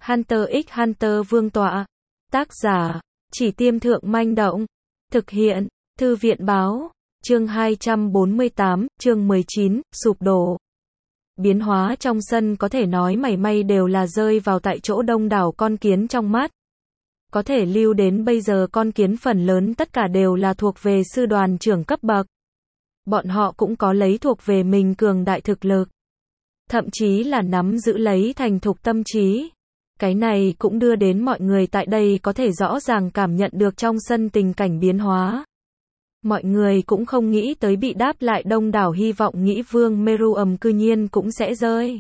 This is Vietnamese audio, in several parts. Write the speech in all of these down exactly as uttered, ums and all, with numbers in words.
Hunter x Hunter Vương tọa. Tác giả, Chỉ Tiêm Thượng Manh Động. Thực hiện, Thư viện Báo. Chương hai trăm bốn mươi tám, chương mười chín, sụp đổ. Biến hóa trong sân có thể nói mảy may đều là rơi vào tại chỗ đông đảo con kiến trong mắt. Có thể lưu đến bây giờ con kiến phần lớn tất cả đều là thuộc về sư đoàn trưởng cấp bậc. Bọn họ cũng có lấy thuộc về mình cường đại thực lực. Thậm chí là nắm giữ lấy thành thục tâm trí. Cái này cũng đưa đến mọi người tại đây có thể rõ ràng cảm nhận được trong sân tình cảnh biến hóa. Mọi người cũng không nghĩ tới bị đáp lại đông đảo hy vọng nghĩ Vương Meruem cư nhiên cũng sẽ rơi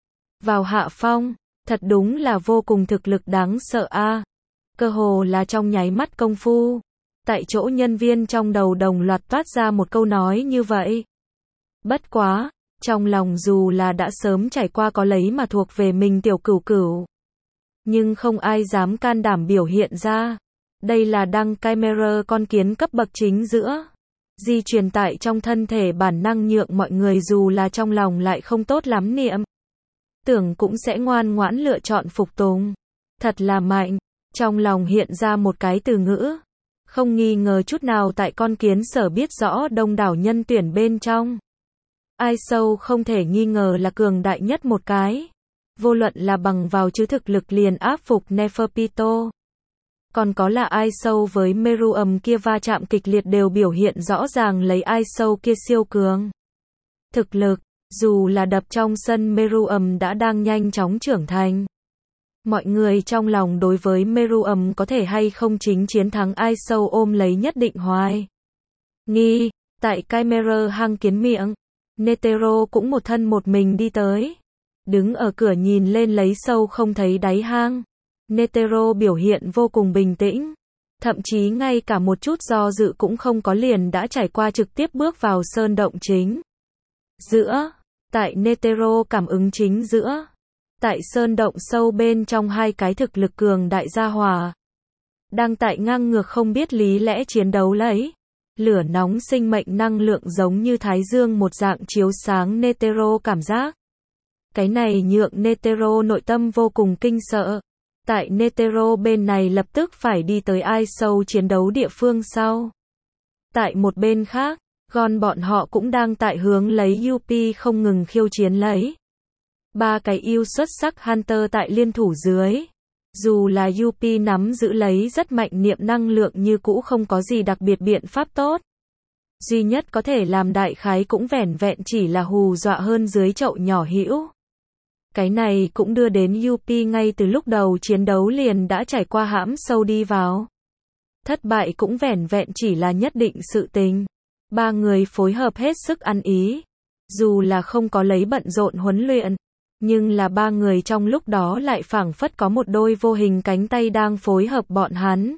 vào hạ phong. Thật đúng là vô cùng thực lực đáng sợ a. À. Cơ hồ là trong nháy mắt công phu. Tại chỗ nhân viên trong đầu đồng loạt toát ra một câu nói như vậy. Bất quá, trong lòng dù là đã sớm trải qua có lấy mà thuộc về mình tiểu cửu cửu. Nhưng không ai dám can đảm biểu hiện ra. Đây là đăng camera con kiến cấp bậc chính giữa. Di truyền tại trong thân thể bản năng nhượng mọi người dù là trong lòng lại không tốt lắm niệm. Tưởng cũng sẽ ngoan ngoãn lựa chọn phục tùng. Thật là mạnh. Trong lòng hiện ra một cái từ ngữ. Không nghi ngờ chút nào tại con kiến sở biết rõ đông đảo nhân tuyển bên trong. Ai sâu không thể nghi ngờ là cường đại nhất một cái. Vô luận là bằng vào chứ thực lực liền áp phục Neferpito. Còn có là ai sâu với Meruem kia va chạm kịch liệt đều biểu hiện rõ ràng lấy ai sâu kia siêu cường. Thực lực, dù là đập trong sân Meruem đã đang nhanh chóng trưởng thành. Mọi người trong lòng đối với Meruem có thể hay không chính chiến thắng ai sâu ôm lấy nhất định hoài. Nghi, tại camera hang kiến miệng, Netero cũng một thân một mình đi tới. Đứng ở cửa nhìn lên lấy sâu không thấy đáy hang. Netero biểu hiện vô cùng bình tĩnh. Thậm chí ngay cả một chút do dự cũng không có liền đã trải qua trực tiếp bước vào sơn động chính. Giữa, tại Netero cảm ứng chính giữa. Tại sơn động sâu bên trong hai cái thực lực cường đại gia hỏa. Đang tại ngang ngược không biết lý lẽ chiến đấu lấy. Lửa nóng sinh mệnh năng lượng giống như thái dương một dạng chiếu sáng Netero cảm giác. Cái này nhượng Netero nội tâm vô cùng kinh sợ. Tại Netero bên này lập tức phải đi tới ai sâu chiến đấu địa phương sau. Tại một bên khác, Gon bọn họ cũng đang tại hướng lấy Yuppie không ngừng khiêu chiến lấy. Ba cái yêu xuất sắc Hunter tại liên thủ dưới. Dù là Yuppie nắm giữ lấy rất mạnh niệm năng lượng như cũ không có gì đặc biệt biện pháp tốt. Duy nhất có thể làm đại khái cũng vẻn vẹn chỉ là hù dọa hơn dưới chậu nhỏ hữu. Cái này cũng đưa đến Yuppie ngay từ lúc đầu chiến đấu liền đã trải qua hãm sâu đi vào. Thất bại cũng vẻn vẹn chỉ là nhất định sự tình. Ba người phối hợp hết sức ăn ý. Dù là không có lấy bận rộn huấn luyện. Nhưng là ba người trong lúc đó lại phảng phất có một đôi vô hình cánh tay đang phối hợp bọn hắn.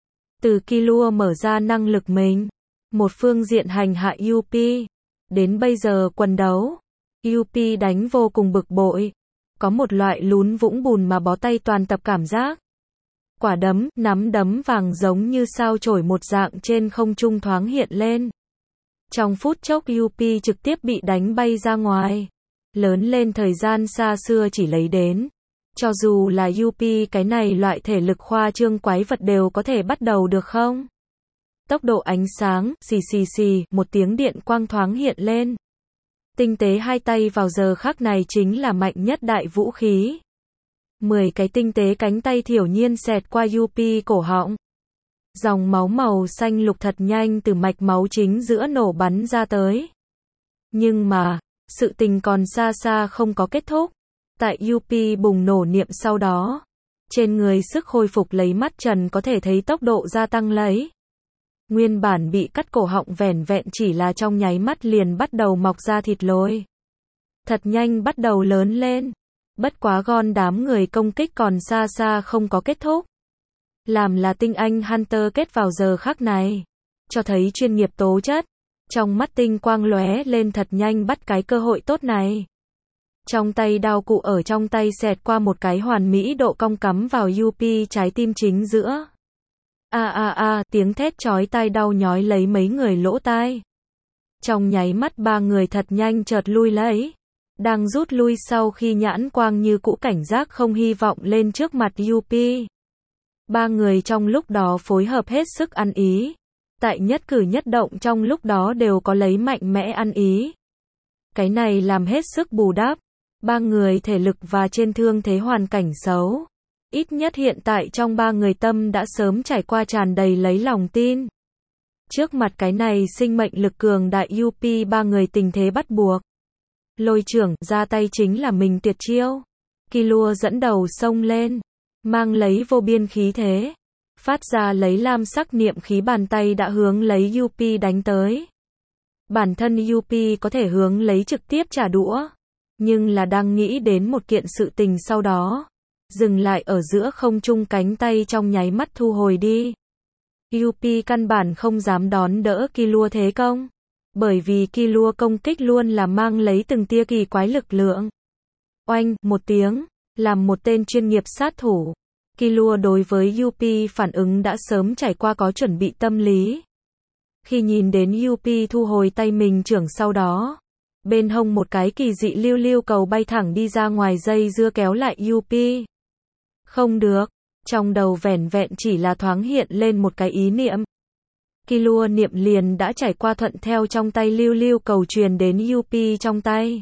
Từ Killua mở ra năng lực mình. Một phương diện hành hạ Yuppie. Đến bây giờ quần đấu. Yuppie đánh vô cùng bực bội. Có một loại lún vũng bùn mà bó tay toàn tập cảm giác. Quả đấm, nắm đấm vàng giống như sao chổi một dạng trên không trung thoáng hiện lên. Trong phút chốc Yuppie trực tiếp bị đánh bay ra ngoài. Lớn lên thời gian xa xưa chỉ lấy đến. Cho dù là Yuppie cái này loại thể lực khoa trương quái vật đều có thể bắt đầu được không? Tốc độ ánh sáng, xì xì xì, một tiếng điện quang thoáng hiện lên. Tinh tế hai tay vào giờ khắc này chính là mạnh nhất đại vũ khí. Mười cái tinh tế cánh tay thiểu nhiên xẹt qua Yuppie cổ họng. Dòng máu màu xanh lục thật nhanh từ mạch máu chính giữa nổ bắn ra tới. Nhưng mà, sự tình còn xa xa không có kết thúc. Tại Yuppie bùng nổ niệm sau đó. Trên người sức hồi phục lấy mắt trần có thể thấy tốc độ gia tăng lấy. Nguyên bản bị cắt cổ họng vẻn vẹn chỉ là trong nháy mắt liền bắt đầu mọc ra thịt lồi. Thật nhanh bắt đầu lớn lên. Bất quá Gon đám người công kích còn xa xa không có kết thúc. Làm là tinh anh Hunter kết vào giờ khắc này. Cho thấy chuyên nghiệp tố chất. Trong mắt tinh quang lóe lên thật nhanh bắt cái cơ hội tốt này. Trong tay đao cụ ở trong tay xẹt qua một cái hoàn mỹ độ cong cắm vào Yuppie trái tim chính giữa. A a a, tiếng thét chói tai đau nhói lấy mấy người lỗ tai. Trong nháy mắt ba người thật nhanh chợt lui lấy. đang rút lui sau khi nhãn quang như cũ cảnh giác không hy vọng lên trước mặt Yuppie. Ba người trong lúc đó phối hợp hết sức ăn ý. Tại nhất cử nhất động trong lúc đó đều có lấy mạnh mẽ ăn ý. Cái này làm hết sức bù đắp. Ba người thể lực và trên thương thế hoàn cảnh xấu. Ít nhất hiện tại trong ba người tâm đã sớm trải qua tràn đầy lấy lòng tin. Trước mặt cái này sinh mệnh lực cường đại Yuppie ba người tình thế bắt buộc. Lôi trưởng ra tay chính là mình tuyệt chiêu. Killua dẫn đầu xông lên. Mang lấy vô biên khí thế. Phát ra lấy lam sắc niệm khí bàn tay đã hướng lấy Yuppie đánh tới. Bản thân Yuppie có thể hướng lấy trực tiếp trả đũa. Nhưng là đang nghĩ đến một kiện sự tình sau đó. Dừng lại ở giữa không trung cánh tay trong nháy mắt thu hồi đi. Yuppie căn bản không dám đón đỡ Killua thế công. Bởi vì Killua công kích luôn là mang lấy từng tia kỳ quái lực lượng. Oanh, một tiếng, làm một tên chuyên nghiệp sát thủ. Killua đối với Yuppie phản ứng đã sớm trải qua có chuẩn bị tâm lý. Khi nhìn đến Yuppie thu hồi tay mình trưởng sau đó. Bên hông một cái kỳ dị lưu lưu cầu bay thẳng đi ra ngoài dây dưa kéo lại Yuppie. Không được, trong đầu vẻn vẹn chỉ là thoáng hiện lên một cái ý niệm. Killua niệm liền đã trải qua thuận theo trong tay lưu lưu cầu truyền đến Yuppie trong tay.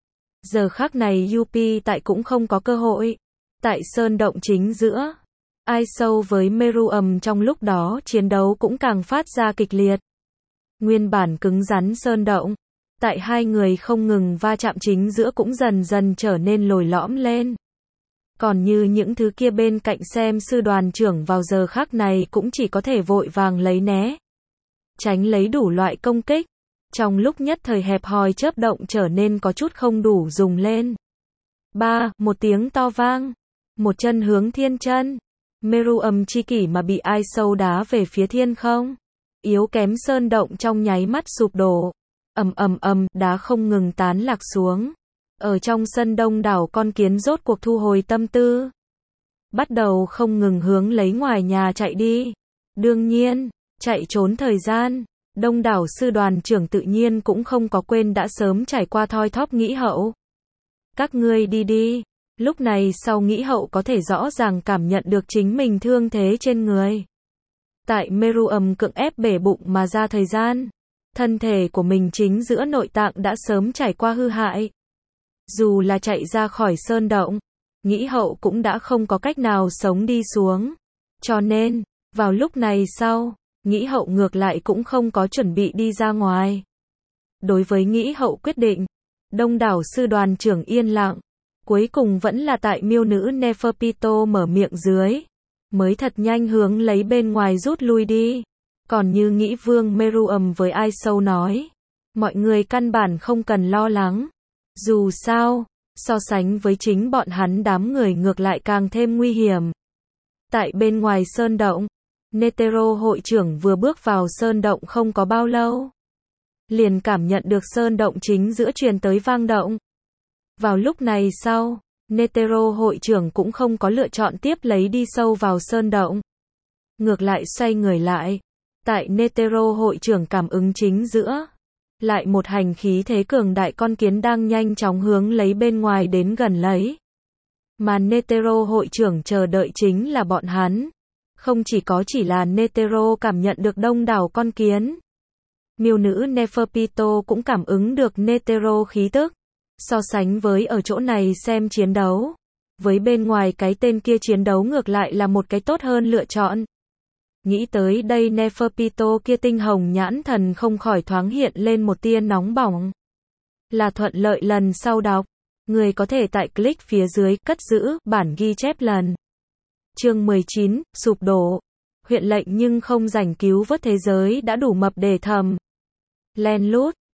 Giờ khắc này Yuppie tại cũng không có cơ hội. Tại sơn động chính giữa, Ai Sâu với Meruem trong lúc đó chiến đấu cũng càng phát ra kịch liệt. Nguyên bản cứng rắn sơn động, tại hai người không ngừng va chạm chính giữa cũng dần dần trở nên lồi lõm lên. Còn như những thứ kia bên cạnh xem sư đoàn trưởng vào giờ khắc này cũng chỉ có thể vội vàng lấy né. Tránh lấy đủ loại công kích. Trong lúc nhất thời hẹp hòi chớp động trở nên có chút không đủ dùng lên. Ba, một tiếng to vang. Một chân hướng thiên chân. Meruem chi kỷ mà bị Ai Sâu đá về phía thiên không. Yếu kém sơn động trong nháy mắt sụp đổ. Ầm ầm ầm, đá không ngừng tán lạc xuống. Ở trong sân đông đảo con kiến rốt cuộc thu hồi tâm tư. Bắt đầu không ngừng hướng lấy ngoài nhà chạy đi. Đương nhiên, chạy trốn thời gian. Đông đảo sư đoàn trưởng tự nhiên cũng không có quên đã sớm trải qua thoi thóp nghĩ hậu. Các ngươi đi đi. Lúc này sau nghĩ hậu có thể rõ ràng cảm nhận được chính mình thương thế trên người. Tại Meruem cưỡng ép bể bụng mà ra thời gian. Thân thể của mình chính giữa nội tạng đã sớm trải qua hư hại. Dù là chạy ra khỏi sơn động, nghĩ hậu cũng đã không có cách nào sống đi xuống. Cho nên, vào lúc này sau, nghĩ hậu ngược lại cũng không có chuẩn bị đi ra ngoài. Đối với nghĩ hậu quyết định, đông đảo sư đoàn trưởng yên lặng. Cuối cùng vẫn là tại miêu nữ Neferpito mở miệng dưới. Mới thật nhanh hướng lấy bên ngoài rút lui đi. Còn như nghĩ vương Meruem với Ai Sâu nói. Mọi người căn bản không cần lo lắng. Dù sao, so sánh với chính bọn hắn đám người ngược lại càng thêm nguy hiểm. Tại bên ngoài sơn động, Netero hội trưởng vừa bước vào sơn động không có bao lâu. Liền cảm nhận được sơn động chính giữa truyền tới vang động. Vào lúc này sau, Netero hội trưởng cũng không có lựa chọn tiếp lấy đi sâu vào sơn động. Ngược lại xoay người lại. Tại Netero hội trưởng cảm ứng chính giữa. Lại một hành khí thế cường đại con kiến đang nhanh chóng hướng lấy bên ngoài đến gần lấy. Mà Netero hội trưởng chờ đợi chính là bọn hắn. Không chỉ có chỉ là Netero cảm nhận được đông đảo con kiến. Miêu nữ Neferpito cũng cảm ứng được Netero khí tức. So sánh với ở chỗ này xem chiến đấu. Với bên ngoài cái tên kia chiến đấu ngược lại là một cái tốt hơn lựa chọn. Nghĩ tới đây Neferpito kia tinh hồng nhãn thần không khỏi thoáng hiện lên một tia nóng bỏng. Là thuận lợi lần sau đọc. Người có thể tại click phía dưới cất giữ bản ghi chép lần. Chương mười chín, sụp đổ. Huyện lệnh nhưng không rảnh cứu vớt thế giới đã đủ mập để thầm. Len lút.